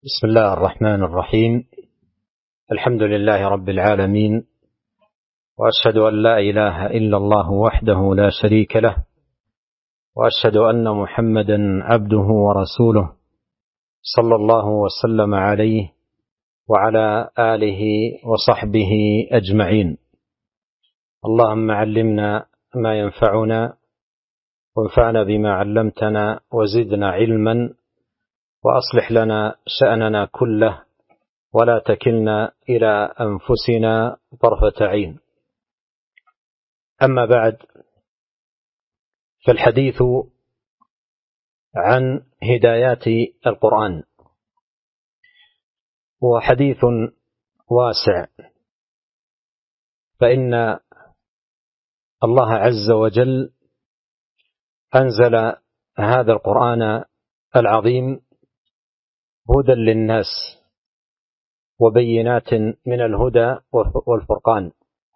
بسم الله الرحمن الرحيم. الحمد لله رب العالمين، وأشهد أن لا إله إلا الله وحده لا شريك له، وأشهد أن محمدا عبده ورسوله صلى الله وسلم عليه وعلى آله وصحبه أجمعين. اللهم علمنا ما ينفعنا، وانفعنا بما علمتنا، وزدنا علما، وأصلح لنا شأننا كله، ولا تكلنا إلى أنفسنا طرفة عين. أما بعد، فالحديث عن هدايات القرآن هو حديث واسع، فإن الله عز وجل أنزل هذا القرآن العظيم هدى للناس وبينات من الهدى والفرقان.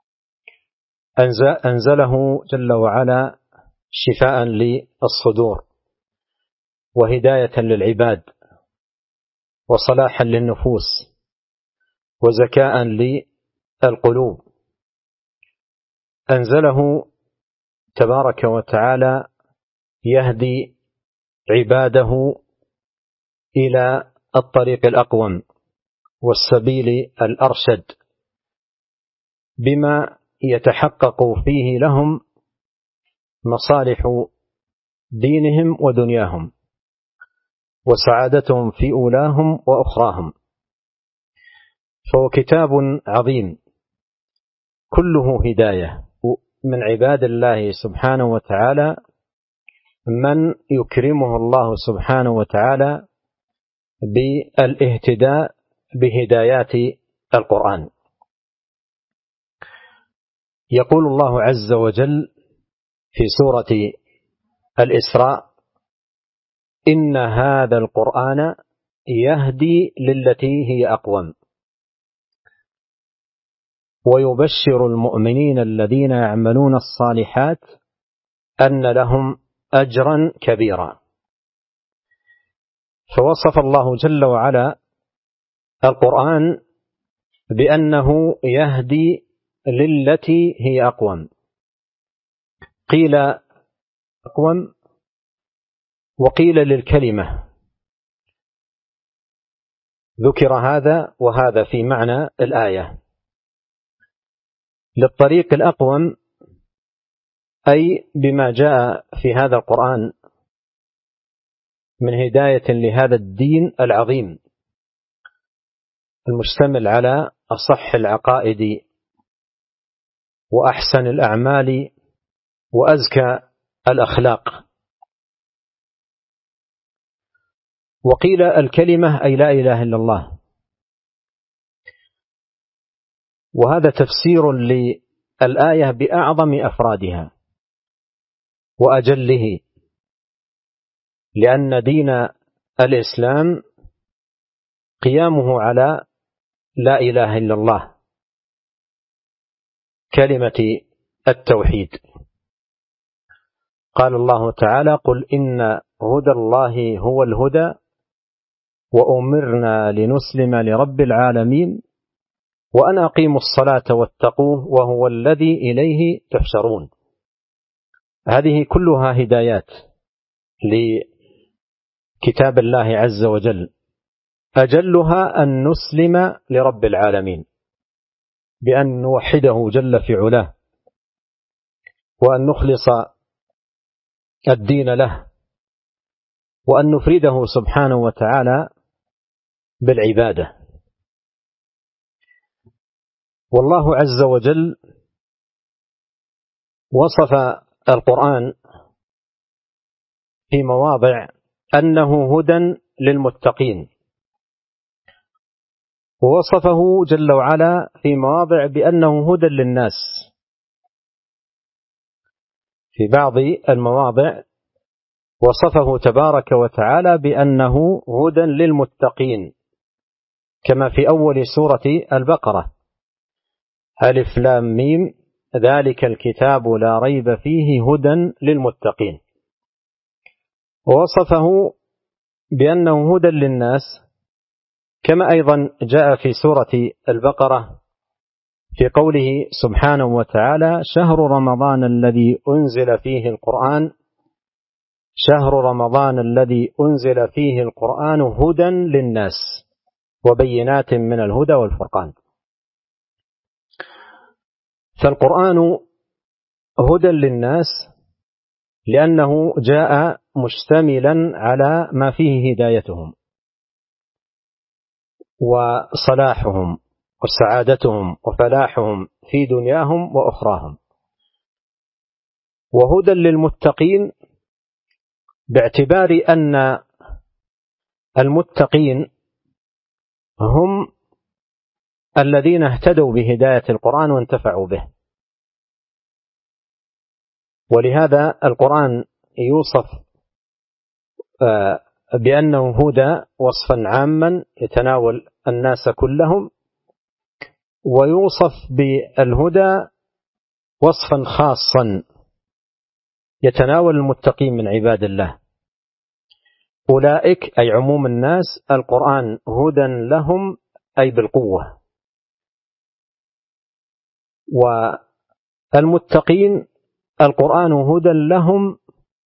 أنزله جل وعلا شفاء للصدور، وهداية للعباد، وصلاحا للنفوس، وزكاء للقلوب. أنزله تبارك وتعالى يهدي عباده إلى الطريق الأقوم والسبيل الأرشد، بما يتحقق فيه لهم مصالح دينهم ودنياهم، وسعادتهم في أولاهم وأخراهم. فهو كتاب عظيم كله هداية من عباد الله سبحانه وتعالى، من يكرمه الله سبحانه وتعالى بالاهتداء بهدايات القرآن. يقول الله عز وجل في سورة الإسراء: إن هذا القرآن يهدي للتي هي أقوم ويبشر المؤمنين الذين يعملون الصالحات أن لهم أجرا كبيرا. فوصف الله جل وعلا القرآن بأنه يهدي للتي هي أقوم. قيل أقوم وقيل للكلمة، ذكر هذا وهذا في معنى الآية. للطريق الأقوم أي بما جاء في هذا القرآن من هداية لهذا الدين العظيم المشتمل على أصح العقائد وأحسن الأعمال وأزكى الأخلاق. وقيل الكلمة أي لا إله إلا الله، وهذا تفسير للآية بأعظم أفرادها وأجله، لأن دين الإسلام قيامه على لا إله إلا الله، كلمة التوحيد. قال الله تعالى: قل إن هدى الله هو الهدى وأمرنا لنسلم لرب العالمين وأن أقيموا الصلاة واتقوه وهو الذي إليه تحشرون. هذه كلها هدايات لكتاب الله عز وجل، أجلها أن نسلم لرب العالمين بأن نوحده جل في علاه، وأن نخلص الدين له، وأن نفرده سبحانه وتعالى بالعبادة. والله عز وجل وصف القرآن في مواضع أنه هدى للمتقين، ووصفه جل وعلا في مواضع بأنه هدى للناس. في بعض المواضع وصفه تبارك وتعالى بأنه هدى للمتقين، كما في أول سورة البقرة: ألف لام ميم ذلك الكتاب لا ريب فيه هدى للمتقين. ووصفه بأنه هدى للناس كما أيضا جاء في سورة البقرة في قوله سبحانه وتعالى: شهر رمضان الذي أنزل فيه القرآن شهر رمضان الذي أنزل فيه القرآن هدى للناس وبينات من الهدى والفرقان. فالقرآن هدى للناس لأنه جاء مشتملا على ما فيه هدايتهم وصلاحهم وسعادتهم وفلاحهم في دنياهم وأخراهم، وهدى للمتقين باعتبار أن المتقين هم الذين اهتدوا بهداية القرآن وانتفعوا به. ولهذا القرآن يوصف بأنه هدى وصفا عاما يتناول الناس كلهم، ويوصف بالهدى وصفا خاصا يتناول المتقين من عباد الله. أولئك أي عموم الناس القرآن هدى لهم أي بالقوة، والمتقين القرآن هدى لهم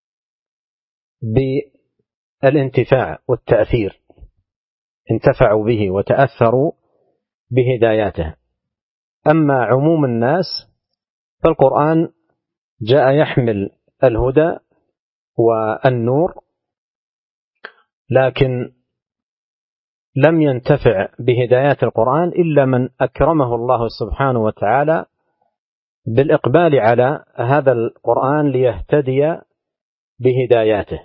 بالانتفاع والتأثير، انتفعوا به وتأثروا بهداياته. أما عموم الناس فالقرآن جاء يحمل الهدى والنور، لكن لم ينتفع بهدايات القرآن إلا من أكرمه الله سبحانه وتعالى بالإقبال على هذا القرآن ليهتدي بهداياته.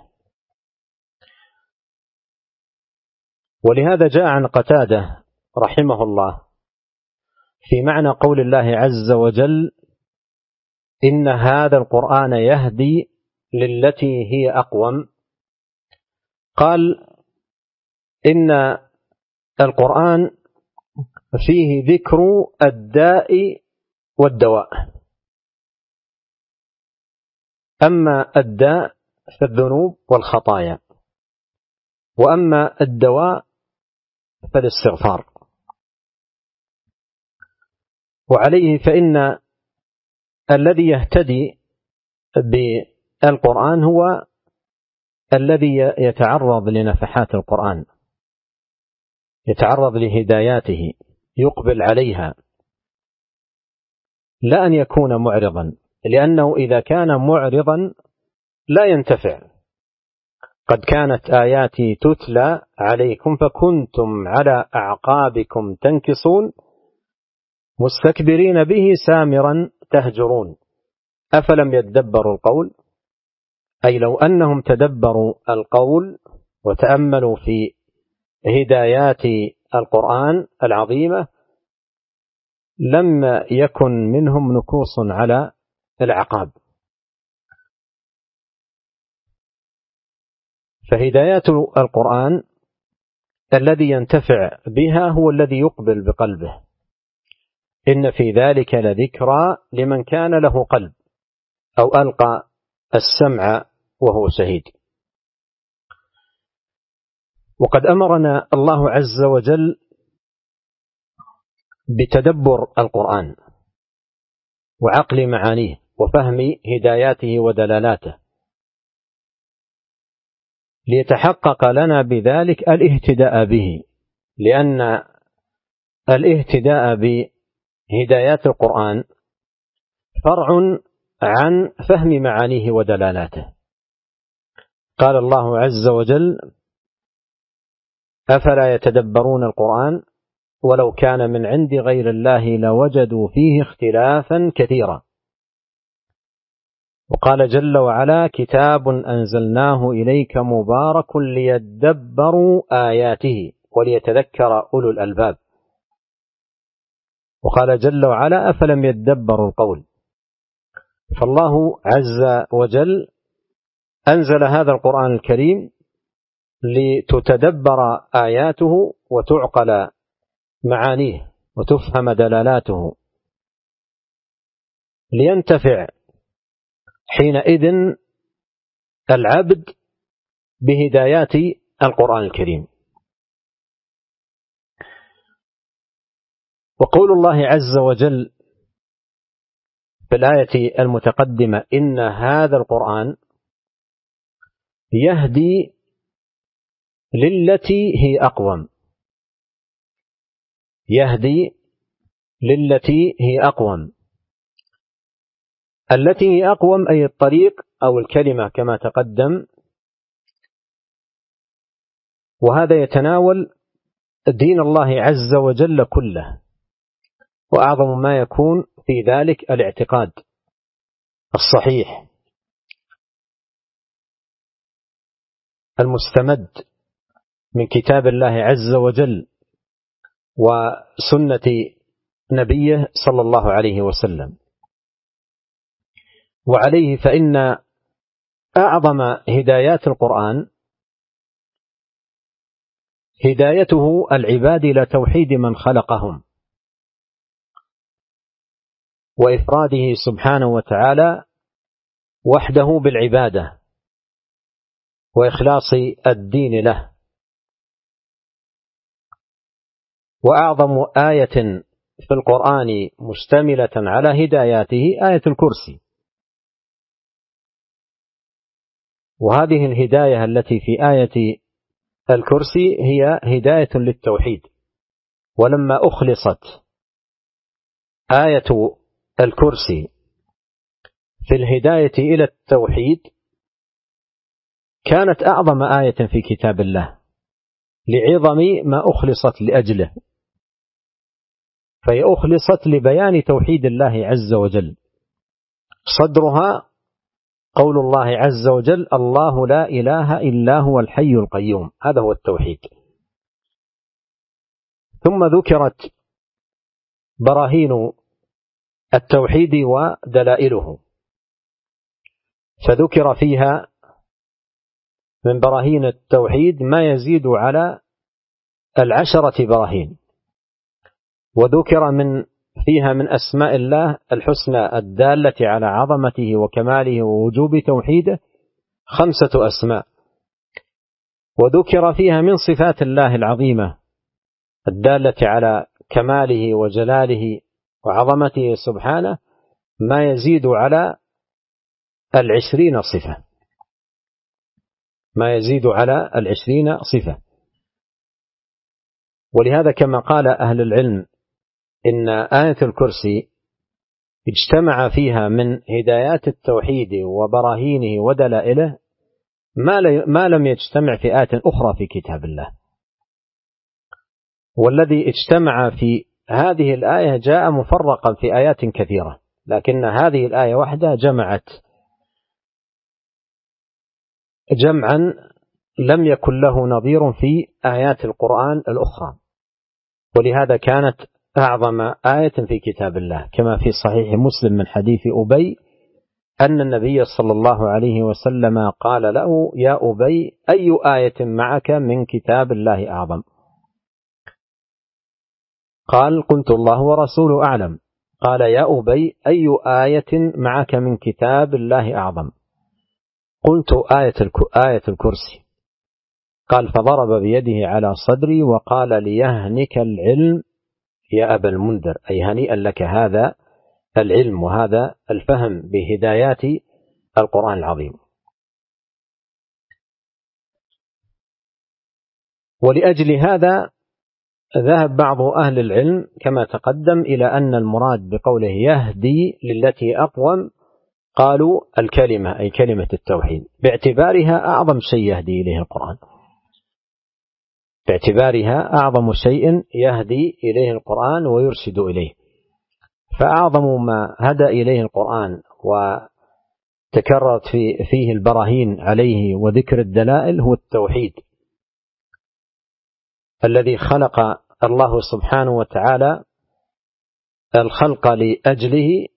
ولهذا جاء عن قتادة رحمه الله في معنى قول الله عز وجل: إن هذا القرآن يهدي للتي هي أقوم. قال: إن القرآن فيه ذكر الداء والدواء، أما الداء فالذنوب والخطايا، وأما الدواء فالاستغفار. وعليه فإن الذي يهتدي بالقرآن هو الذي يتعرض لنفحات القرآن، يتعرض لهداياته، يقبل عليها، لا أن يكون معرضا، لأنه إذا كان معرضا لا ينتفع. قد كانت آياتي تتلى عليكم فكنتم على أعقابكم تنكصون مستكبرين به سامرا تهجرون أفلم يدبروا القول. أي لو أنهم تدبروا القول وتأملوا في هدايات القرآن العظيمة لم يكن منهم نكوص على الأعقاب. فهدايات القرآن الذي ينتفع بها هو الذي يقبل بقلبه. إن في ذلك لذكرى لمن كان له قلب أو ألقى السمع وهو شهيد. وقد أمرنا الله عز وجل بتدبر القرآن وعقل معانيه وفهم هداياته ودلالاته، ليتحقق لنا بذلك الاهتداء به، لأن الاهتداء بهدايات القرآن فرع عن فهم معانيه ودلالاته. قال الله عز وجل: أفلا يتدبرون القرآن ولو كان من عند غير الله لوجدوا فيه اختلافا كثيرا. وقال جل وعلا: كتاب أنزلناه إليك مبارك ليدبروا آياته وليتذكر أولو الألباب. وقال جل وعلا: أفلم يدبروا القول. فالله عز وجل أنزل هذا القرآن الكريم لتتدبر آياته وتعقل معانيه وتفهم دلالاته، لينتفع حينئذ العبد بهدايات القرآن الكريم. وقول الله عز وجل في الآية المتقدمة إن هذا القرآن يهدي للتي هي أقوم، يهدي للتي هي أقوم. التي هي أقوم أي الطريق أو الكلمة كما تقدم، وهذا يتناول دين الله عز وجل كله، وأعظم ما يكون في ذلك الاعتقاد الصحيح المستمد من كتاب الله عز وجل وسنة نبيه صلى الله عليه وسلم. وعليه فإن أعظم هدايات القرآن هدايته العباد إلى توحيد من خلقهم وإفراده سبحانه وتعالى وحده بالعبادة وإخلاص الدين له. وأعظم آية في القرآن مشتملة على هداياته آية الكرسي، وهذه الهداية التي في آية الكرسي هي هداية للتوحيد. ولما أخلصت آية الكرسي في الهداية إلى التوحيد كانت أعظم آية في كتاب الله لعظم ما أخلصت لأجله، فهي أخلصت لبيان توحيد الله عز وجل. صدرها قول الله عز وجل الله لا إله إلا هو الحي القيوم، هذا هو التوحيد. ثم ذكرت براهين التوحيد ودلائله، فذكر فيها من براهين التوحيد ما يزيد على 10 براهين، وذكر فيها من أسماء الله الحسنى الدالة على عظمته وكماله ووجوب توحيده 5 أسماء، وذكر فيها من صفات الله العظيمة الدالة على كماله وجلاله وعظمته سبحانه ما يزيد على 20 صفة، ما يزيد على 20 صفة. ولهذا كما قال أهل العلم إن آية الكرسي اجتمع فيها من هدايات التوحيد وبراهينه ودلائله ما لم يجتمع في آية أخرى في كتاب الله. والذي اجتمع في هذه الآية جاء مفرقا في آيات كثيرة، لكن هذه الآية واحدة جمعت جمعا لم يكن له نظير في آيات القرآن الأخرى، ولهذا كانت أعظم آية في كتاب الله، كما في صحيح مسلم من حديث أبي أن النبي صلى الله عليه وسلم قال له يا أبي أي آية معك من كتاب الله أعظم؟ قال قلت الله ورسوله أعلم. قال يا أبي أي آية معك من كتاب الله أعظم؟ قلت آية الكرسي. قال فضرب بيده على صدري وقال ليهنك العلم يا أبا المنذر، أي هنيئا لك هذا العلم وهذا الفهم بهدايات القرآن العظيم. ولأجل هذا ذهب بعض أهل العلم كما تقدم إلى أن المراد بقوله يهدي للتي أقوم قالوا الكلمة أي كلمة التوحيد، باعتبارها أعظم شيء يهدي إليه القرآن، باعتبارها أعظم شيء يهدي إليه القرآن ويرشد إليه. فأعظم ما هدى إليه القرآن وتكررت فيه البراهين عليه وذكر الدلائل هو التوحيد الذي خلق الله سبحانه وتعالى الخلق لأجله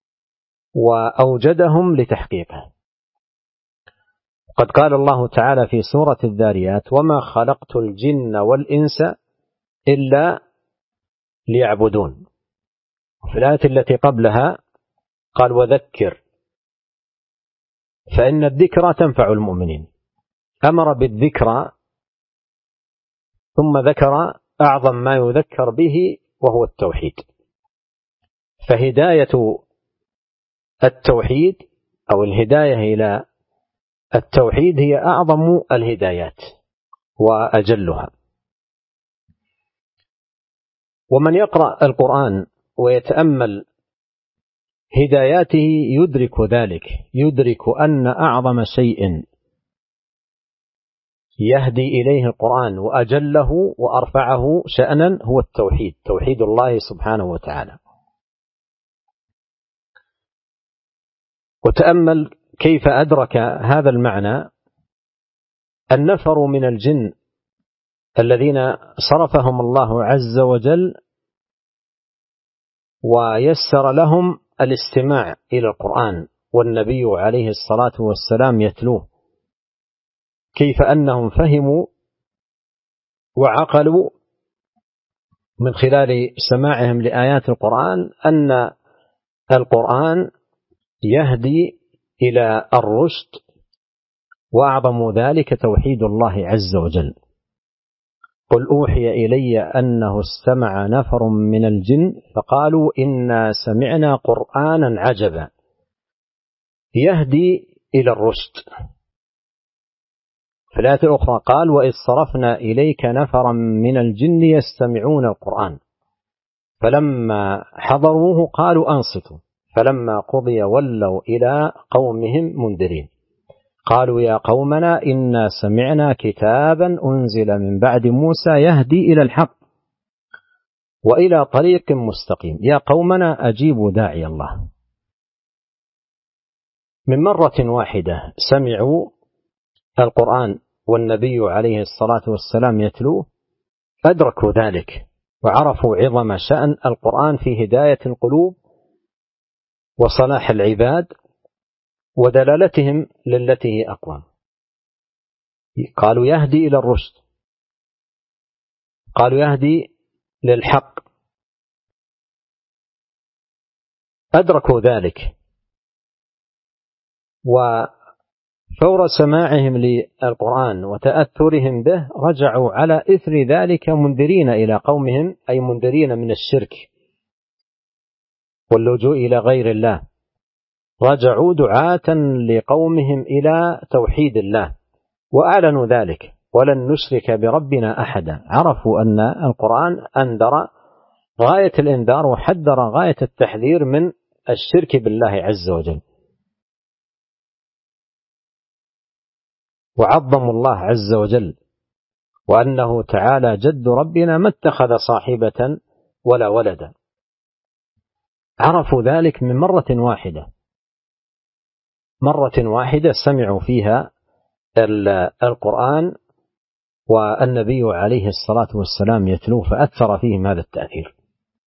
وأوجدهم لتحقيقه. قد قال الله تعالى في سورة الذاريات وما خلقت الجن والإنس إلا ليعبدون. في الآية التي قبلها قال وذكر فإن الذكرى تنفع المؤمنين، أمر بالذكرى ثم ذكر أعظم ما يذكر به وهو التوحيد. فهداية التوحيد أو الهداية إلى التوحيد هي أعظم الهدايات وأجلها. ومن يقرأ القرآن ويتأمل هداياته يدرك ذلك، يدرك أن أعظم شيء يهدي إليه القرآن وأجله وأرفعه شأنا هو التوحيد، توحيد الله سبحانه وتعالى. وتأمل كيف أدرك هذا المعنى النفر من الجن الذين صرفهم الله عز وجل ويسر لهم الاستماع إلى القرآن والنبي عليه الصلاة والسلام يتلوه، كيف أنهم فهموا وعقلوا من خلال سماعهم لآيات القرآن أن القرآن يهدي إلى الرشد، وأعظم ذلك توحيد الله عز وجل. قل أوحي إلي أنه استمع نفر من الجن فقالوا إنا سمعنا قرآنا عجبا يهدي إلى الرشد. في الآية الأخرى قال وإذ صرفنا إليك نفرا من الجن يستمعون القرآن فلما حضروه قالوا أنصتوا فلما قضي ولوا إلى قومهم منذرين قالوا يا قومنا إنا سمعنا كتابا أنزل من بعد موسى يهدي إلى الحق وإلى طريق مستقيم يا قومنا أجيبوا داعي الله. من مرة واحدة سمعوا القرآن والنبي عليه الصلاة والسلام يتلوه، أدركوا ذلك وعرفوا عظم شأن القرآن في هداية القلوب وصلاح العباد ودلالتهم للتي هي أقوم. قالوا يهدي إلى الرشد، قالوا يهدي للحق، أدركوا ذلك، وفور سماعهم للقرآن وتأثرهم به رجعوا على إثر ذلك منذرين إلى قومهم، أي منذرين من الشرك واللجوء إلى غير الله، رجعوا دعاة لقومهم إلى توحيد الله وأعلنوا ذلك ولن نشرك بربنا أحدا. عرفوا أن القرآن أنذر غاية الإنذار وحذر غاية التحذير من الشرك بالله عز وجل، وعظموا الله عز وجل وأنه تعالى جد ربنا ما اتخذ صاحبة ولا ولدا. عرفوا ذلك من مرة واحدة، مرة واحدة سمعوا فيها القرآن والنبي عليه الصلاة والسلام يتلوه فأثر فيهم هذا التأثير.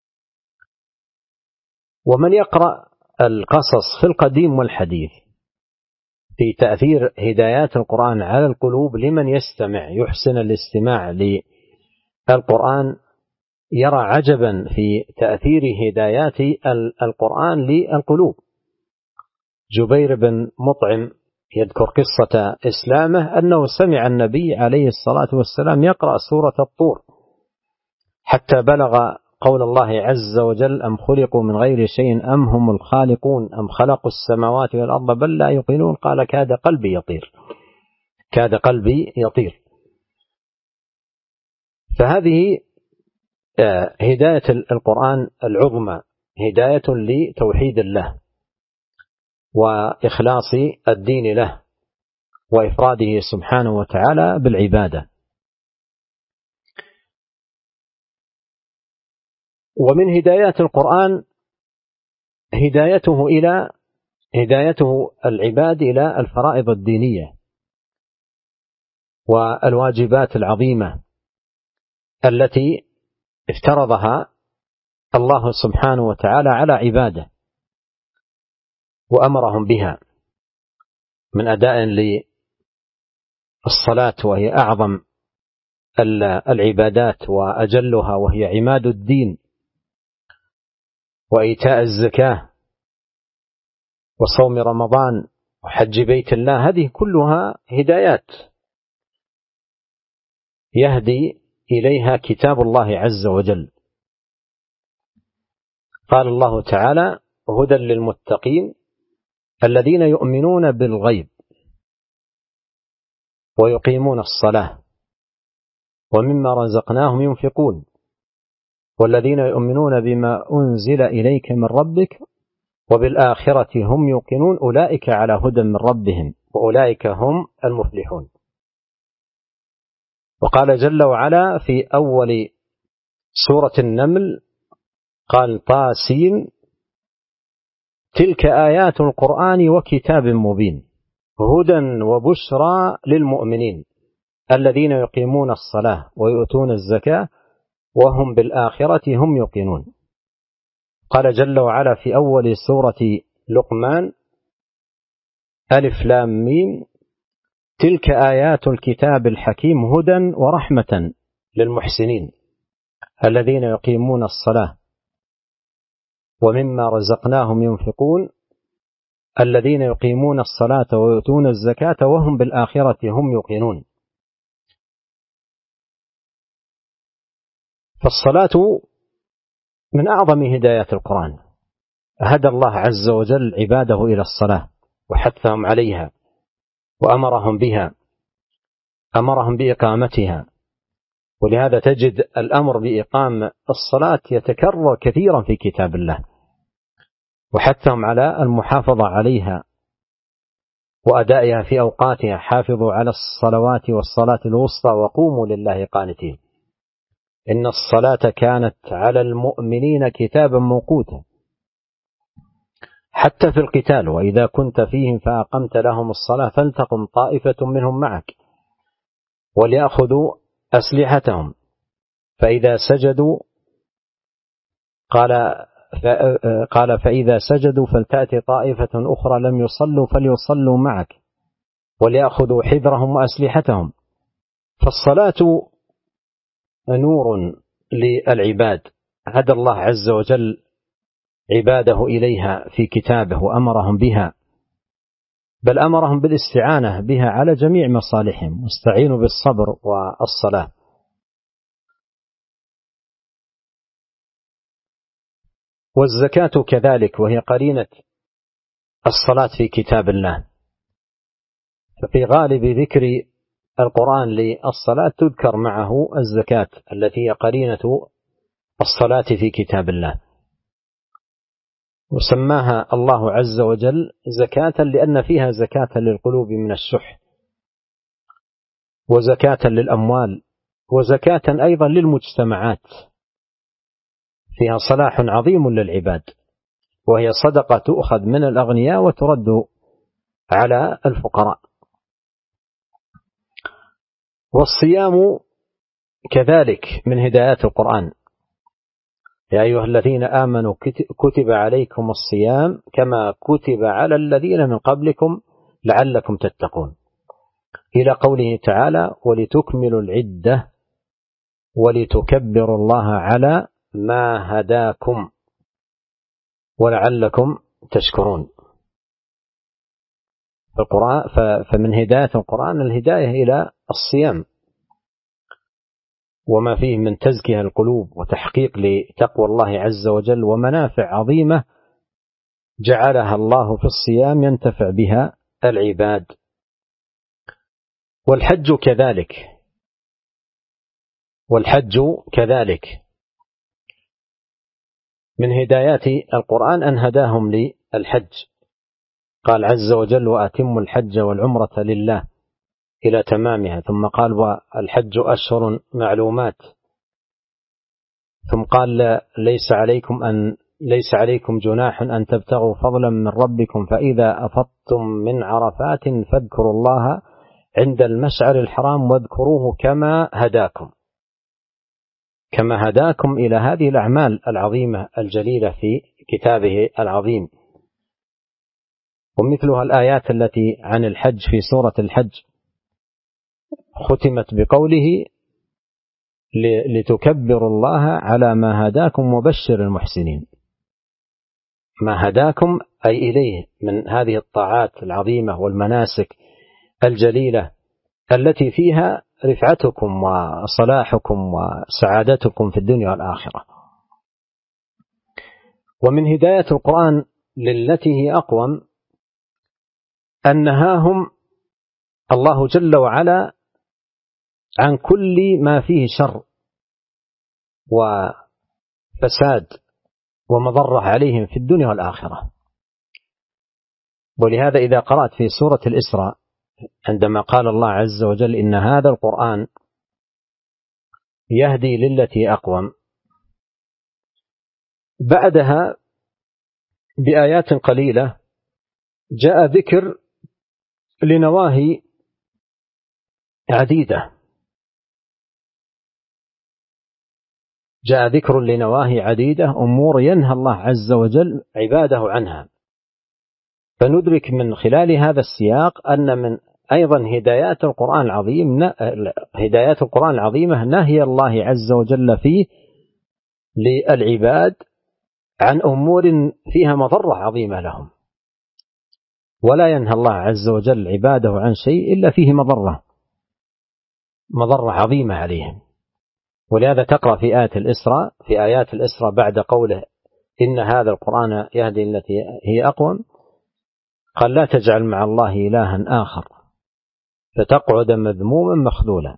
ومن يقرأ القصص في القديم والحديث في تأثير هدايات القرآن على القلوب لمن يستمع يحسن الاستماع للقرآن يرى عجبا في تأثير هدايات القرآن للقلوب. جبير بن مطعم يذكر قصة إسلامه أنه سمع النبي عليه الصلاة والسلام يقرأ سورة الطور حتى بلغ قول الله عز وجل أم خلقوا من غير شيء أم هم الخالقون أم خلقوا السماوات والأرض بل لا يوقنون قال كاد قلبي يطير، كاد قلبي يطير. فهذه هداية القرآن العظمى، هداية لتوحيد الله وإخلاص الدين له وإفراده سبحانه وتعالى بالعبادة. ومن هدايات القرآن هدايته العباد إلى الفرائض الدينية والواجبات العظيمة التي افترضها الله سبحانه وتعالى على عباده وأمرهم بها من أداء للصلاة وهي أعظم العبادات وأجلها وهي عماد الدين، وإيتاء الزكاة وصوم رمضان وحج بيت الله، هذه كلها هدايات يهدي إليها كتاب الله عز وجل قال الله تعالى: هدى للمتقين الذين يؤمنون بالغيب ويقيمون الصلاة ومما رزقناهم ينفقون والذين يؤمنون بما أنزل إليك من ربك وبالآخرة هم يوقنون أولئك على هدى من ربهم وأولئك هم المفلحون. وقال جل وعلا في أول سورة النمل قال: طاسين تلك آيات القرآن وكتاب مبين هدى وبشرى للمؤمنين الذين يقيمون الصلاة ويؤتون الزكاة وهم بالآخرة هم يوقنون. قال جل وعلا في أول سورة لقمان: ألف لام ميم تلك آيات الكتاب الحكيم هدى ورحمة للمحسنين الذين يقيمون الصلاة ومما رزقناهم ينفقون الذين يقيمون الصلاة ويؤتون الزكاة وهم بالآخرة هم يوقنون. فالصلاة من أعظم هدايات القرآن. هدى الله عز وجل عباده إلى الصلاة وحثهم عليها وأمرهم بها، أمرهم بإقامتها، ولهذا تجد الأمر بإقام الصلاة يتكرر كثيرا في كتاب الله، وحثهم على المحافظة عليها وأدائها في أوقاتها. حافظوا على الصلوات والصلاة الوسطى وقوموا لله قانتين إن الصلاة كانت على المؤمنين كتابا موقوتا. حتى في القتال: وإذا كنت فيهم فأقمت لهم الصلاة فلتقم طائفة منهم معك وليأخذوا أسلحتهم فإذا سجدوا قال فإذا سجدوا فلتأتي طائفة أخرى لم يصلوا فليصلوا معك وليأخذوا حذرهم وأسلحتهم. فالصلاة نور للعباد، هدى الله عز وجل عباده إليها في كتابه وأمرهم بها، بل أمرهم بالاستعانة بها على جميع مصالحهم، واستعينوا بالصبر والصلاة. والزكاة كذلك، وهي قرينة الصلاة في كتاب الله. ففي غالب ذكر القرآن للصلاة تذكر معه الزكاة التي هي قرينة الصلاة في كتاب الله، وسماها الله عز وجل زكاة لأن فيها زكاة للقلوب من الشح، وزكاة للأموال، وزكاة أيضا للمجتمعات، فيها صلاح عظيم للعباد، وهي صدقة تؤخذ من الأغنياء وترد على الفقراء. والصيام كذلك من هدايات القرآن: يا أيها الذين آمنوا كتب عليكم الصيام كما كتب على الذين من قبلكم لعلكم تتقون، إلى قوله تعالى: ولتكملوا العدة ولتكبروا الله على ما هداكم ولعلكم تشكرون. فمن هداية القرآن الهداية إلى الصيام وما فيه من تزكية القلوب وتحقيق لتقوى الله عز وجل ومنافع عظيمة جعلها الله في الصيام ينتفع بها العباد. والحج كذلك من هدايات القرآن أن هداهم للحج. قال عز وجل: وأتموا الحج والعمرة لله إلى تمامها، ثم قال: والحج أشهر معلومات، ثم قال: ليس عليكم جناح أن تبتغوا فضلا من ربكم فإذا أفضتم من عرفات فاذكروا الله عند المشعر الحرام واذكروه كما هداكم إلى هذه الأعمال العظيمة الجليلة في كتابه العظيم. ومثلها الآيات التي عن الحج في سورة الحج ختمت بقوله: لتكبروا الله على ما هداكم وبشر المحسنين. ما هداكم أي إليه من هذه الطاعات العظيمة والمناسك الجليلة التي فيها رفعتكم وصلاحكم وسعادتكم في الدنيا والآخرة. ومن هداية القرآن للتي هي أقوم أن نهاهم الله جل وعلا عن كل ما فيه شر وفساد ومضرة عليهم في الدنيا والآخرة. ولهذا إذا قرأت في سورة الإسراء عندما قال الله عز وجل إن هذا القرآن يهدي للتي أقوم، بعدها بآيات قليلة جاء ذكر لنواهي عديدة، جاء ذكر لنواهي عديدة، أمور ينهى الله عز وجل عباده عنها. فندرك من خلال هذا السياق أن من أيضا هدايات القرآن العظيمة نهي الله عز وجل فيه للعباد عن أمور فيها مضرة عظيمة لهم، ولا ينهى الله عز وجل عباده عن شيء إلا فيه مضرة عظيمة عليهم. ولهذا تقرأ في آيات الإسراء بعد قوله إن هذا القرآن يهدي التي هي أقوم، قال لا تجعل مع الله إلها آخر فتقعد مذموما مخذولا.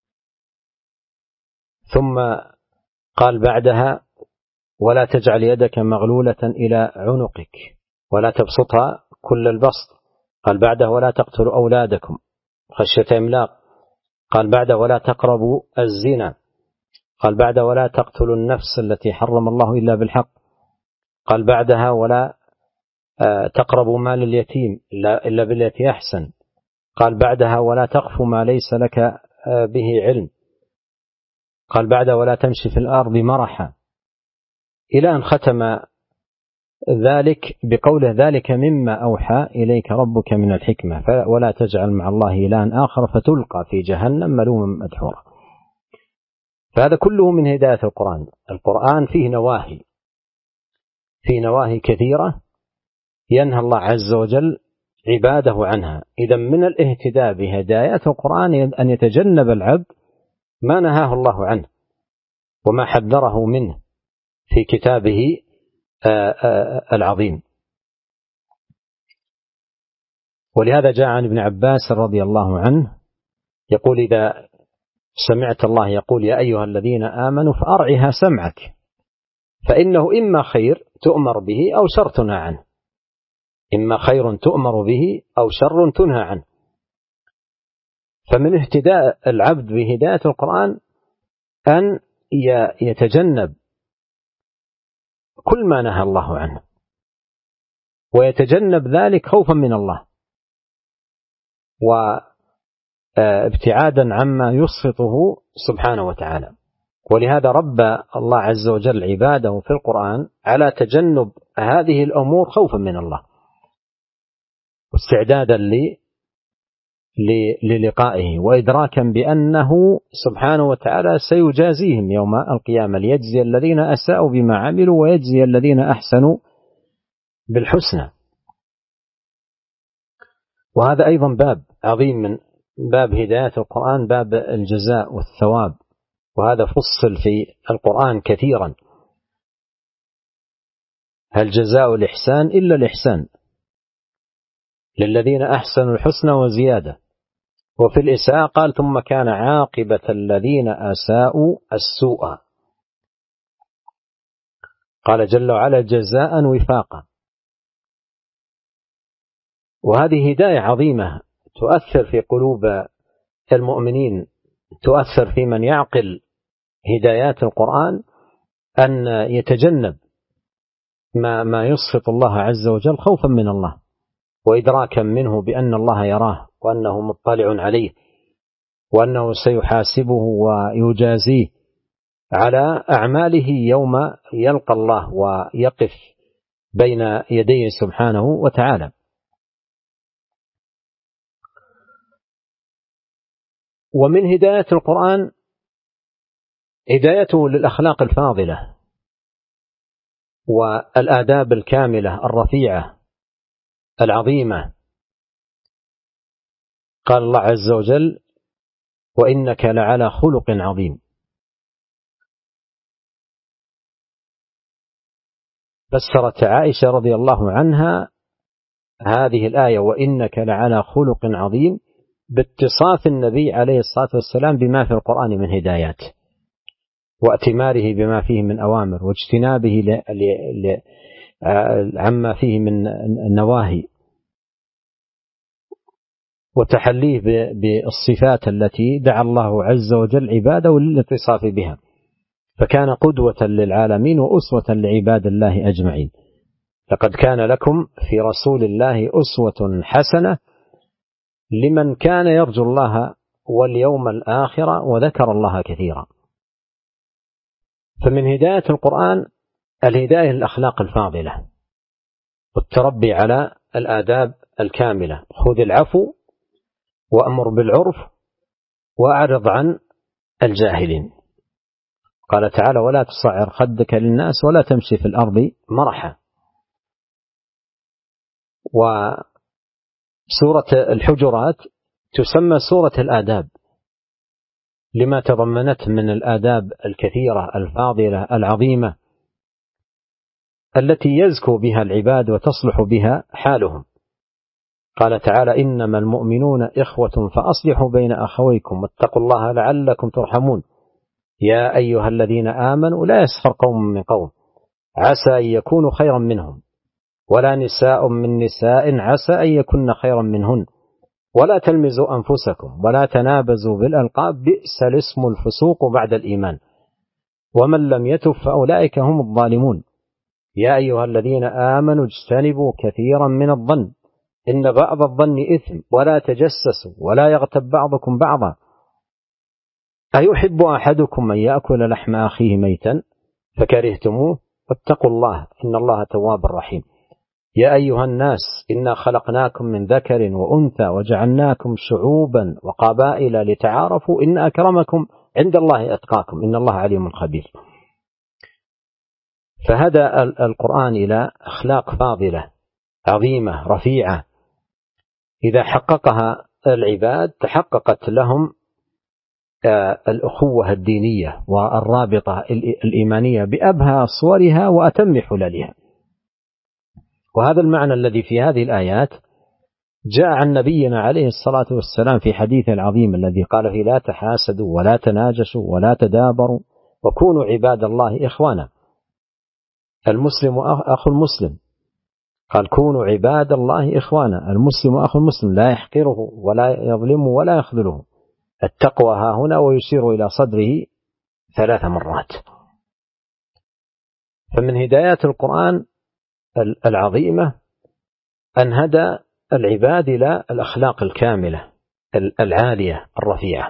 ثم قال بعدها ولا تجعل يدك مغلولة إلى عنقك ولا تبسطها كل البسط. قال بعدها ولا تقتلوا أولادكم خشية إملاق. قال بعدها ولا تقربوا الزنا. قال بعدها ولا تقتلوا النفس التي حرم الله إلا بالحق. قال بعدها ولا تقربوا مال اليتيم إلا بالتي أحسن. قال بعدها ولا تقف ما ليس لك به علم. قال بعدها ولا تمشي في الأرض مرحا، إلى أن ختم ذلك بقوله ذلك مما أوحى إليك ربك من الحكمة ولا تجعل مع الله إلها آخر فتلقى في جهنم ملوما مدحورا. فهذا كله من هداية القرآن. القرآن فيه نواهي كثيرة ينهى الله عز وجل عباده عنها. إذا من الاهتداء بهداية القرآن أن يتجنب العبد ما نهاه الله عنه وما حذره منه في كتابه العظيم. ولهذا جاء عن ابن عباس رضي الله عنه يقول إذا سمعت الله يقول يا أيها الذين آمنوا فأرعها سمعك فإنه إما خير تؤمر به أو شر تنهى عنه. إما خير تؤمر به أو شر تنهى عنه. فمن اهتداء العبد بهداية القرآن أن يتجنب كل ما نهى الله عنه ويتجنب ذلك خوفا من الله وابتعادا عما يسخطه سبحانه وتعالى. ولهذا ربى الله عز وجل عباده في القرآن على تجنب هذه الأمور خوفا من الله واستعدادا للقائه وإدراكا بأنه سبحانه وتعالى سيجازيهم يوم القيامة ليجزي الذين أساءوا بما عملوا ويجزي الذين أحسنوا بالحسنى. وهذا أيضا باب عظيم من باب هداية القرآن، باب الجزاء والثواب، وهذا فصل في القرآن كثيرا. هل جزاء الإحسان إلا الإحسان للذين أحسنوا الحسنى وزيادة. وفي الإساءة قال ثم كان عاقبة الذين أساءوا السوء. قال جل وعلا جزاء وفاقا. وهذه هداية عظيمة تؤثر في قلوب المؤمنين، تؤثر في من يعقل هدايات القرآن أن يتجنب ما يسخط الله عز وجل خوفا من الله وإدراكا منه بأن الله يراه وأنه مطلع عليه وأنه سيحاسبه ويجازيه على أعماله يوم يلقى الله ويقف بين يديه سبحانه وتعالى. ومن هداية القرآن هدايته للأخلاق الفاضلة والآداب الكاملة الرفيعة العظيمة. قال الله عز وجل وإنك لعلى خلق عظيم. فسرت عائشة رضي الله عنها هذه الآية وإنك لعلى خلق عظيم باتصاف النبي عليه الصلاة والسلام بما في القرآن من هدايات، واتماره بما فيه من أوامر، واجتنابه عما فيه من النواهي، وتحليه بالصفات التي دعا الله عز وجل عباده للاتصاف بها، فكان قدوة للعالمين وأسوة لعباد الله أجمعين. لقد كان لكم في رسول الله أسوة حسنة لمن كان يرجو الله واليوم الآخر وذكر الله كثيرا. فمن هداية القرآن الهداية للأخلاق الفاضلة والتربي على الآداب الكاملة، خذ العفو وأمر بالعرف وأعرض عن الجاهلين. قال تعالى ولا تصعر خدك للناس ولا تمشي في الأرض مرحا. وسورة الحجرات تسمى سورة الآداب لما تضمنت من الآداب الكثيرة الفاضلة العظيمة التي يزكو بها العباد وتصلح بها حالهم. قال تعالى إنما المؤمنون إخوة فأصلحوا بين أخويكم واتقوا الله لعلكم ترحمون يا أيها الذين آمنوا لا يسخر قوم من قوم عسى أن يكونوا خيرا منهم ولا نساء من نساء عسى أن يكن خيرا منهن ولا تلمزوا أنفسكم ولا تنابزوا بالألقاب بئس الاسم الفسوق بعد الإيمان ومن لم يتب فأولئك هم الظالمون يا أيها الذين آمنوا اجتنبوا كثيرا من الظن إن بعض الظن إثم ولا تجسسوا ولا يغتب بعضكم بعضا أيحب أحدكم أن يأكل لحم أخيه ميتا فكرهتموه واتقوا الله إن الله تواب رحيم يا أيها الناس إنا خلقناكم من ذكر وأنثى وجعلناكم شعوبا وقبائل لتعارفوا إن أكرمكم عند الله أتقاكم إن الله عليم خبير. فهذا القرآن إلى أخلاق فاضلة عظيمة رفيعة إذا حققها العباد تحققت لهم الأخوة الدينية والرابطة الإيمانية بأبهى صورها وأتم حللها. وهذا المعنى الذي في هذه الآيات جاء عن نبينا عليه الصلاة والسلام في حديث العظيم الذي قال فيه لا تحاسدوا ولا تناجشوا ولا تدابروا وكونوا عباد الله إخوانا المسلم أخو المسلم. قال كونوا عباد الله إخوانا المسلم أخو المسلم لا يحقره ولا يظلمه ولا يخذله. التقوى ها هنا ويشير إلى صدره 3 مرات. فمن هدايات القرآن العظيمة أن هدى العباد إلى الأخلاق الكاملة العالية الرفيعة.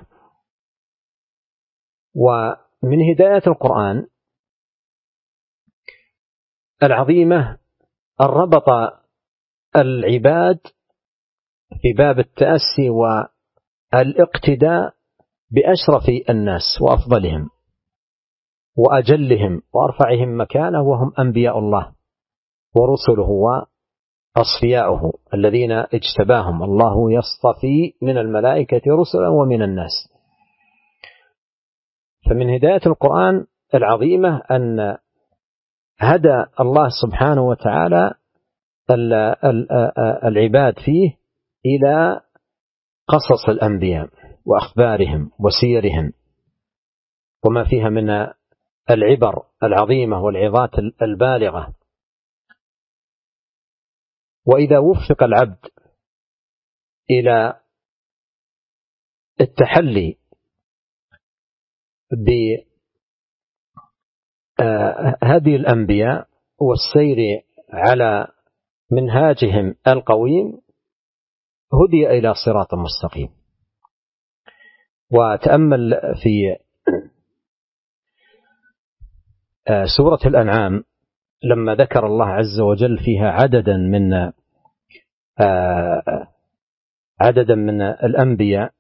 ومن هدايات القرآن العظيمة أن ربط العباد في باب التأسي والاقتداء بأشرف الناس وأفضلهم وأجلهم وأرفعهم مكانه وهم أنبياء الله ورسله وأصفياؤه الذين اجتباهم الله يصطفي من الملائكة رسلا ومن الناس. فمن هداية القرآن العظيمة أن هدى الله سبحانه وتعالى العباد فيه إلى قصص الأنبياء وأخبارهم وسيرهم وما فيها من العبر العظيمة والعظات البالغة. وإذا وفق العبد إلى التحلي بهدي الأنبياء والسير على منهاجهم القويم هدي إلى صراط مستقيم. وتأمل في سورة الأنعام لما ذكر الله عز وجل فيها عددا من الأنبياء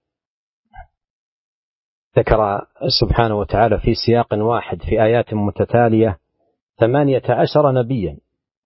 ذكر سبحانه وتعالى في سياق واحد في آيات متتالية 18 نبيا.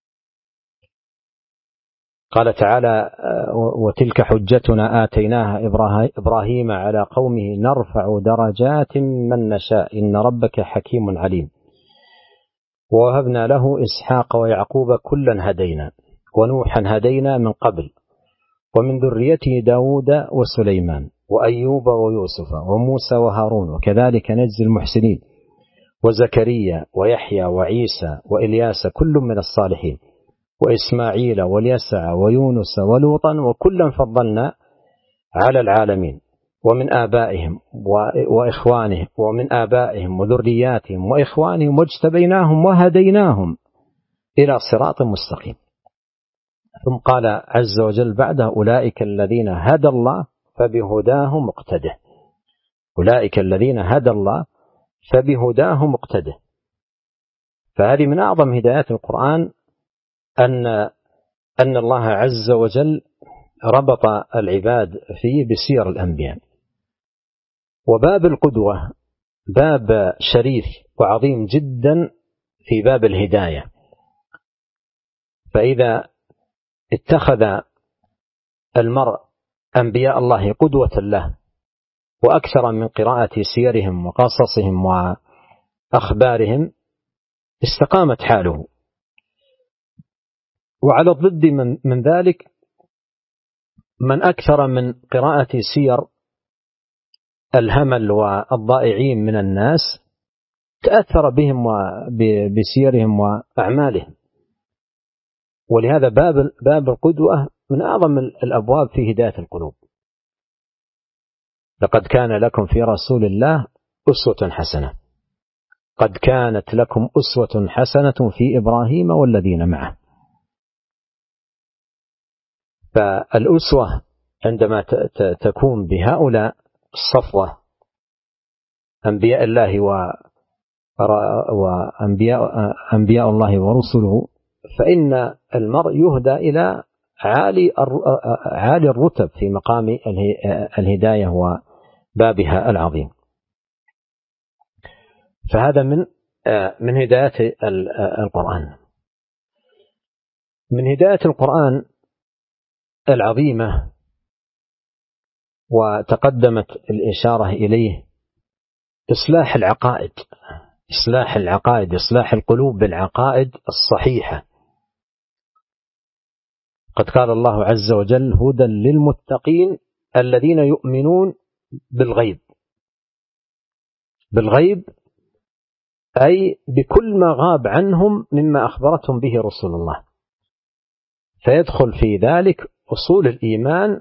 قال تعالى وتلك حجتنا آتيناها إبراهيم على قومه نرفع درجات من نشاء إن ربك حكيم عليم. ووهبنا له إسحاق ويعقوب كلا هدينا ونوحا هدينا من قبل ومن ذريته داود وسليمان وأيوب ويوسف وموسى وهارون وكذلك نجزي المحسنين وزكريا ويحيى وعيسى وإلياس كل من الصالحين وإسماعيل واليسع ويونس ولوطا وكلا فضلنا على العالمين ومن آبائهم وإخوانهم ومن آبائهم وذرياتهم وإخوانهم واجتبيناهم وهديناهم إلى صراط مستقيم. ثم قال عز وجل بعد أولئك الذين هدى الله فبهداه مقتده. أولئك الذين هدى الله فبهداه مقتده. فهذه من أعظم هدايات القرآن أن الله عز وجل ربط العباد فيه بسير الأنبياء. وباب القدوة باب شريف وعظيم جدا في باب الهداية. فإذا اتخذ المرء أنبياء الله قدوة له وأكثر من قراءة سيرهم وقصصهم وأخبارهم استقامت حاله. وعلى الضد من ذلك من أكثر من قراءة سير الهمل والضائعين من الناس تأثر بهم وبسيرهم وأعمالهم. ولهذا باب القدوة من أعظم الأبواب في هداية القلوب. لقد كان لكم في رسول الله أسوة حسنة. قد كانت لكم أسوة حسنة في إبراهيم والذين معه. فالأسوة عندما تكون بهؤلاء الصفوة أنبياء الله وأنبياء الله ورسله فإن المرء يهدى إلى عالي الرتب في مقام الهداية وبابها العظيم. فهذا من هداية القرآن. من هداية القرآن العظيمة وتقدمت الإشارة إليه إصلاح العقائد، إصلاح القلوب بالعقائد الصحيحة. قد قال الله عز وجل هدى للمتقين الذين يؤمنون بالغيب أي بكل ما غاب عنهم مما أخبرتهم به رسول الله. فيدخل في ذلك أصول الإيمان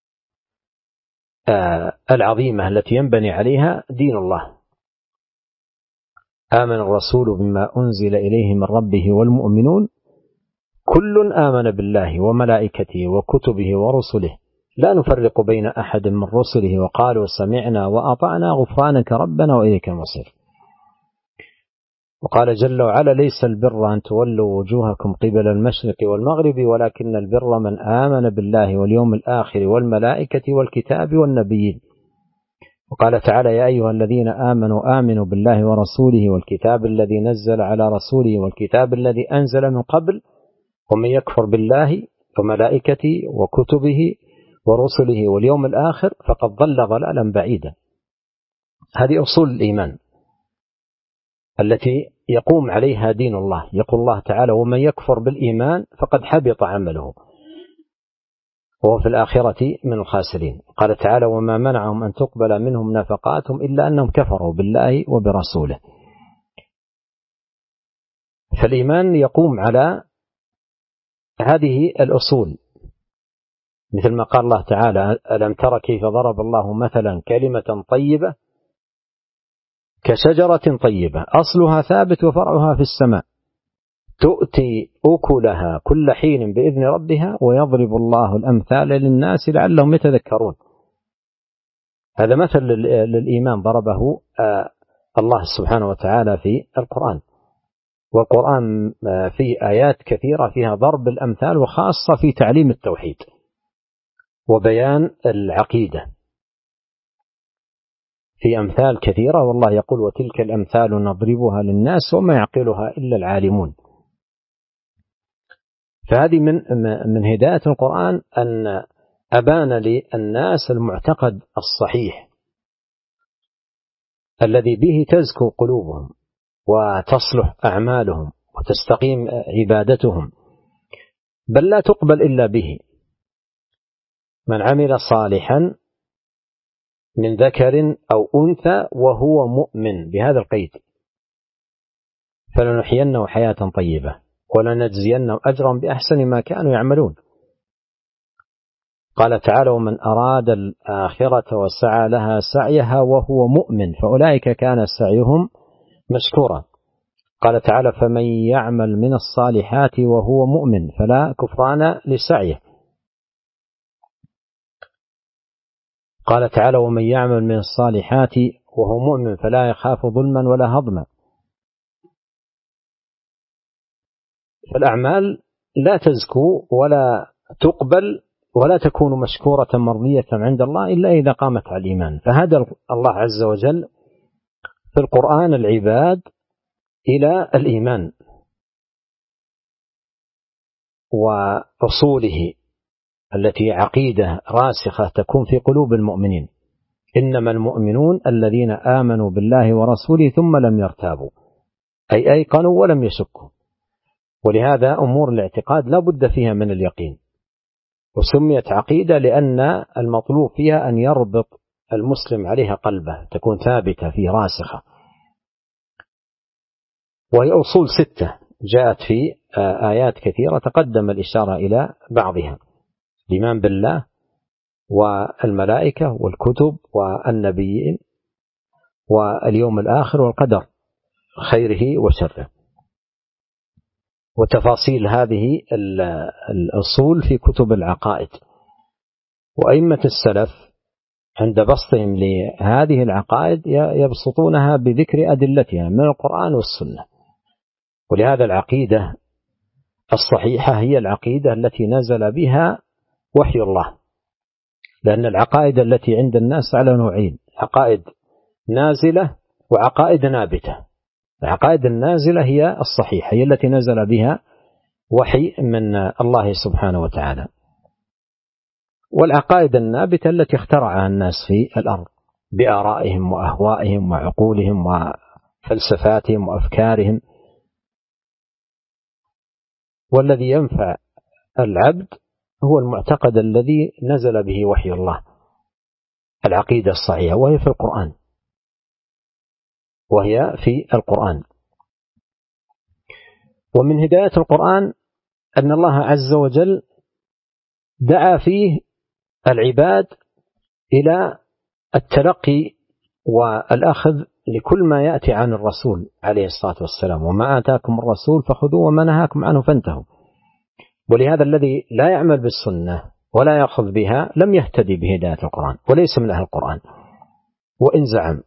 العظيمة التي ينبني عليها دين الله. آمن الرسول بما أنزل إليه من ربه والمؤمنون كل آمن بالله وملائكته وكتبه ورسله لا نفرق بين أحد من رسله وقالوا سمعنا وأطعنا غفرانك ربنا وإليك المصير. وقال جل وعلا ليس البر أن تولوا وجوهكم قبل المشرق والمغرب ولكن البر من آمن بالله واليوم الآخر والملائكة والكتاب والنبيين. وقال تعالى يا أيها الذين آمنوا بالله ورسوله والكتاب الذي نزل على رسوله والكتاب الذي أنزل من قبل ومن يكفر بالله وملائكته وكتبه ورسله واليوم الآخر فقد ضل ضلالا بعيدا. هذه أصول الإيمان التي يقوم عليها دين الله. يقول الله تعالى ومن يكفر بالإيمان فقد حبط عمله وهو في الآخرة من الخاسرين. قال تعالى وما منعهم أن تقبل منهم نفقاتهم إلا أنهم كفروا بالله وبرسوله. فالإيمان يقوم على هذه الأصول مثل ما قال الله تعالى ألم تر كيف ضرب الله مثلا كلمة طيبة كشجرة طيبة أصلها ثابت وفرعها في السماء تؤتي أكلها كل حين بإذن ربها ويضرب الله الأمثال للناس لعلهم يتذكرون. هذا مثل للإيمان ضربه الله سبحانه وتعالى في القرآن. والقرآن فيه آيات كثيرة فيها ضرب الأمثال وخاصة في تعليم التوحيد وبيان العقيدة في أمثال كثيرة. والله يقول وتلك الأمثال نضربها للناس وما يعقلها إلا العالمون. فهذه من هداية القرآن أن أبان للناس المعتقد الصحيح الذي به تزكو قلوبهم وتصلح أعمالهم وتستقيم عبادتهم، بل لا تقبل إلا به. من عمل صالحا من ذكر أو أنثى وهو مؤمن، بهذا القيد، فلنحيينه حياة طيبة ولنجزينه أجرا بأحسن ما كانوا يعملون. قال تعالى: ومن أراد الآخرة وسعى لها سعيها وهو مؤمن فأولئك كان سعيهم مشكورا. قال تعالى: فمن يعمل من الصالحات وهو مؤمن فلا كفران لسعيه. قال تعالى: ومن يعمل من الصالحات وهو مؤمن فلا يخاف ظلما ولا هضما. فالأعمال لا تزكو ولا تقبل ولا تكون مشكورة مرضية عند الله إلا إذا قامت على الإيمان. فهدى الله عز وجل في القرآن العباد إلى الإيمان وأصوله التي عقيدة راسخة تكون في قلوب المؤمنين. إنما المؤمنون الذين آمنوا بالله ورسوله ثم لم يرتابوا، أي أيقنوا ولم يشكوا. ولهذا أمور الاعتقاد لا بد فيها من اليقين، وسميت عقيدة لأن المطلوب فيها أن يربط المسلم عليها قلبه، تكون ثابتة فيه راسخة. وهي أصول 6 جاءت في آيات كثيرة تقدم الإشارة إلى بعضها: الإيمان بالله والملائكة والكتب والنبيين واليوم الآخر والقدر خيره وشره. وتفاصيل هذه الأصول في كتب العقائد. وأئمة السلف عند بسطهم لهذه العقائد يبسطونها بذكر أدلتها من القرآن والسنة. ولهذا العقيدة الصحيحة هي العقيدة التي نزل بها وحي الله، لأن العقائد التي عند الناس على نوعين: عقائد نازلة وعقائد نابتة. العقائد النازلة هي الصحيحة، هي التي نزل بها وحي من الله سبحانه وتعالى. والعقائد النابتة التي اخترعها الناس في الأرض بآرائهم وأهوائهم وعقولهم وفلسفاتهم وأفكارهم. والذي ينفع العبد هو المعتقد الذي نزل به وحي الله، العقيدة الصحيحة، وهي في القرآن، ومن هداية القرآن أن الله عز وجل دعا فيه العباد إلى التلقي والأخذ لكل ما يأتي عن الرسول عليه الصلاة والسلام: وما آتاكم الرسول فخذوه وما نهاكم عنه فانتهوا. ولهذا الذي لا يعمل بالسنة ولا يأخذ بها لم يهتدي بهداية القرآن وليس من أهل القرآن وإن زعم،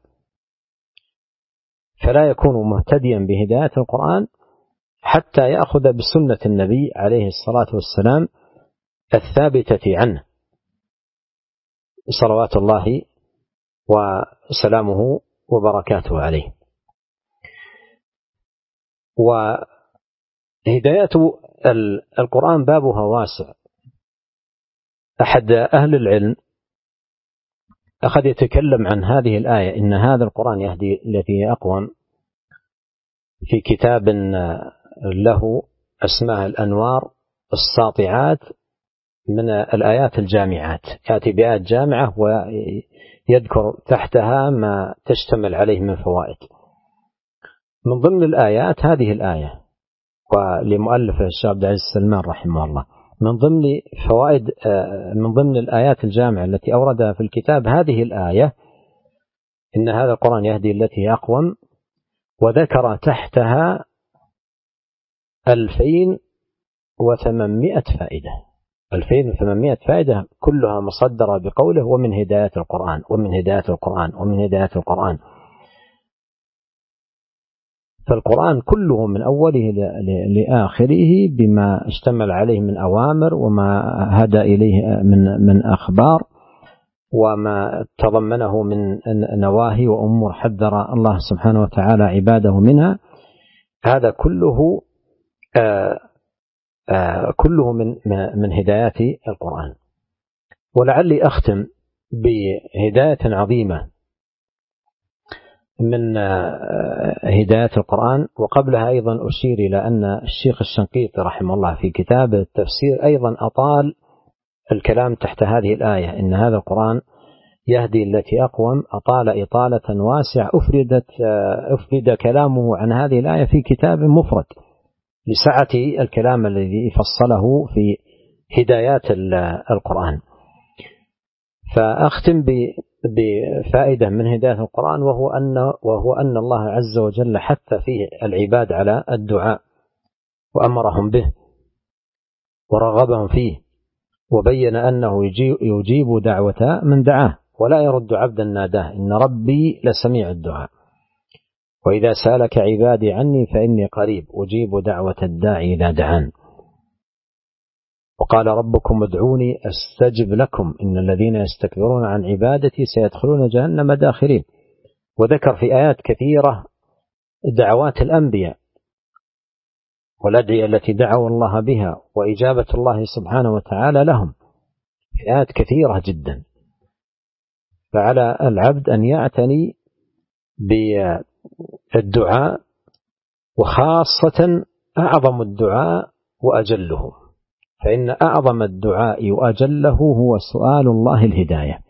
فلا يكون مهتديا بهداية القرآن حتى يأخذ بسنة النبي عليه الصلاة والسلام الثابتة عنه صلوات الله وسلامه وبركاته عليه. وهداية القرآن بابها واسع. أحد أهل العلم أخذ يتكلم عن هذه الآية: إن هذا القرآن يهدي التي أقوم، في كتاب له اسمه الأنوار الساطعات من الآيات الجامعات، يأتي بآيات جامعة ويذكر تحتها ما تشتمل عليه من فوائد. من ضمن الآيات هذه الآية، ولمؤلفه الشيخ عبد العزيز السلمان رحمه الله، من ضمن فوائد من ضمن الآيات الجامعة التي أوردها في الكتاب هذه الآية: إن هذا القرآن يهدي التي أقوم، وذكر تحتها 2800 فائدة، 2800 فائدة كلها مصدرة بقوله: ومن هداية القرآن ومن هداية القرآن ومن هداية القرآن. فالقرآن كله من أوله لآخره بما اشتمل عليه من أوامر وما هدى إليه من أخبار وما تضمنه من نواهي وأمور حذر الله سبحانه وتعالى عباده منها. هذا كله من هدايات القرآن. ولعلي أختم بهداية عظيمة من هداية القرآن. وقبلها أيضا أشير إلى أن الشيخ الشنقيطي رحمه الله في كتاب التفسير أيضا أطال الكلام تحت هذه الآية، إن هذا القرآن يهدي التي أقوم، أطال إطالة واسعة، أفرد كلامه عن هذه الآية في كتاب مفرد لسعة الكلام الذي فصله في هدايات القرآن. فأختم بفائدة من هداية القرآن، وهو أن الله عز وجل حث فيه العباد على الدعاء وأمرهم به ورغبهم فيه، وبين أنه يجيب دعوة من دعاه ولا يرد عبدا ناداه، إن ربي لسميع الدعاء، وإذا سألك عبادي عني فإني قريب أجيب دعوة الداعي إذا دعان. وقال ربكم ادعوني أستجب لكم إن الذين يستكبرون عن عبادتي سيدخلون جهنم داخرين. وذكر في آيات كثيرة دعوات الأنبياء والأدعية التي دعوا الله بها وإجابة الله سبحانه وتعالى لهم في آيات كثيرة جدا. فعلى العبد أن يعتني بالدعاء، وخاصة أعظم الدعاء وأجله، فإن أعظم الدعاء وأجله هو سؤال الله الهداية.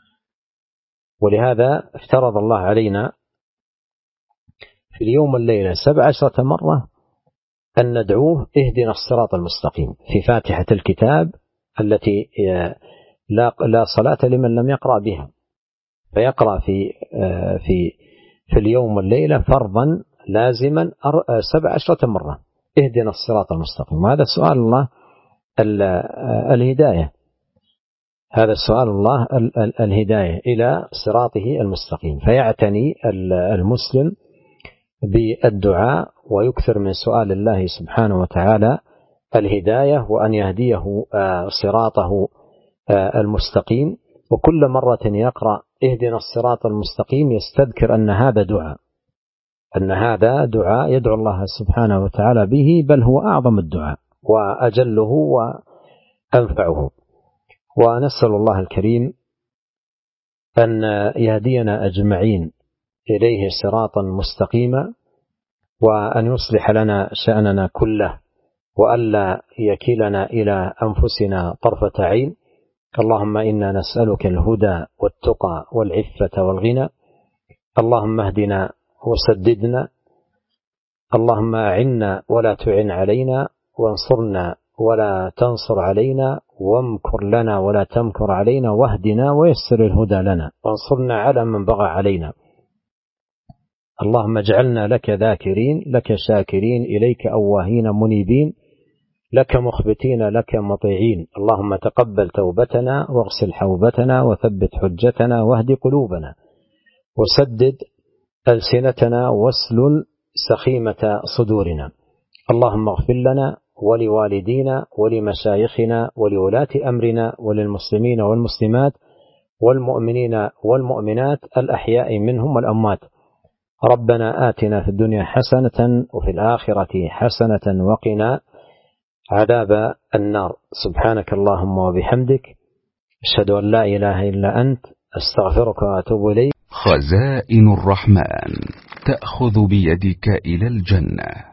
ولهذا افترض الله علينا في اليوم والليلة 17 مرة أن ندعوه اهدنا الصراط المستقيم في فاتحة الكتاب التي لا صلاة لمن لم يقرأ بها، فيقرأ في اليوم والليلة فرضا لازما 17 مرة اهدنا الصراط المستقيم. وهذا سؤال الله الهداية، هذا سؤال الله الهداية إلى صراطه المستقيم. فيعتني المسلم بالدعاء ويكثر من سؤال الله سبحانه وتعالى الهداية وأن يهديه صراطه المستقيم. وكل مرة يقرأ اهدنا الصراط المستقيم يستذكر أن هذا دعاء يدعو الله سبحانه وتعالى به، بل هو أعظم الدعاء وأجله وأنفعه. ونسأل الله الكريم أن يهدينا أجمعين إليه صراطا مستقيما، وأن يصلح لنا شأننا كله، وألا يكلنا إلى أنفسنا طرفة عين. اللهم إنا نسألك الهدى والتقى والعفة والغنى. اللهم اهدنا وسددنا، اللهم أعنا ولا تعن علينا، وانصرنا ولا تنصر علينا، وامكر لنا ولا تمكر علينا، واهدنا ويسر الهدى لنا، وانصرنا على من بغى علينا. اللهم اجعلنا لك ذاكرين، لك شاكرين، إليك أواهين منيبين، لك مخبتين، لك مطيعين. اللهم تقبل توبتنا واغسل حوبتنا وثبت حجتنا واهد قلوبنا وسدد ألسنتنا واسلل سخيمة صدورنا. اللهم اغفر لنا ولوالدينا ولمشايخنا ولولاة أمرنا وللمسلمين والمسلمات والمؤمنين والمؤمنات الأحياء منهم والأموات. ربنا آتنا في الدنيا حسنة وفي الآخرة حسنة وقنا عذاب النار. سبحانك اللهم وبحمدك، أشهد أن لا إله إلا أنت، أستغفرك وأتوب إليك. خزائن الرحمن تأخذ بيدك إلى الجنة.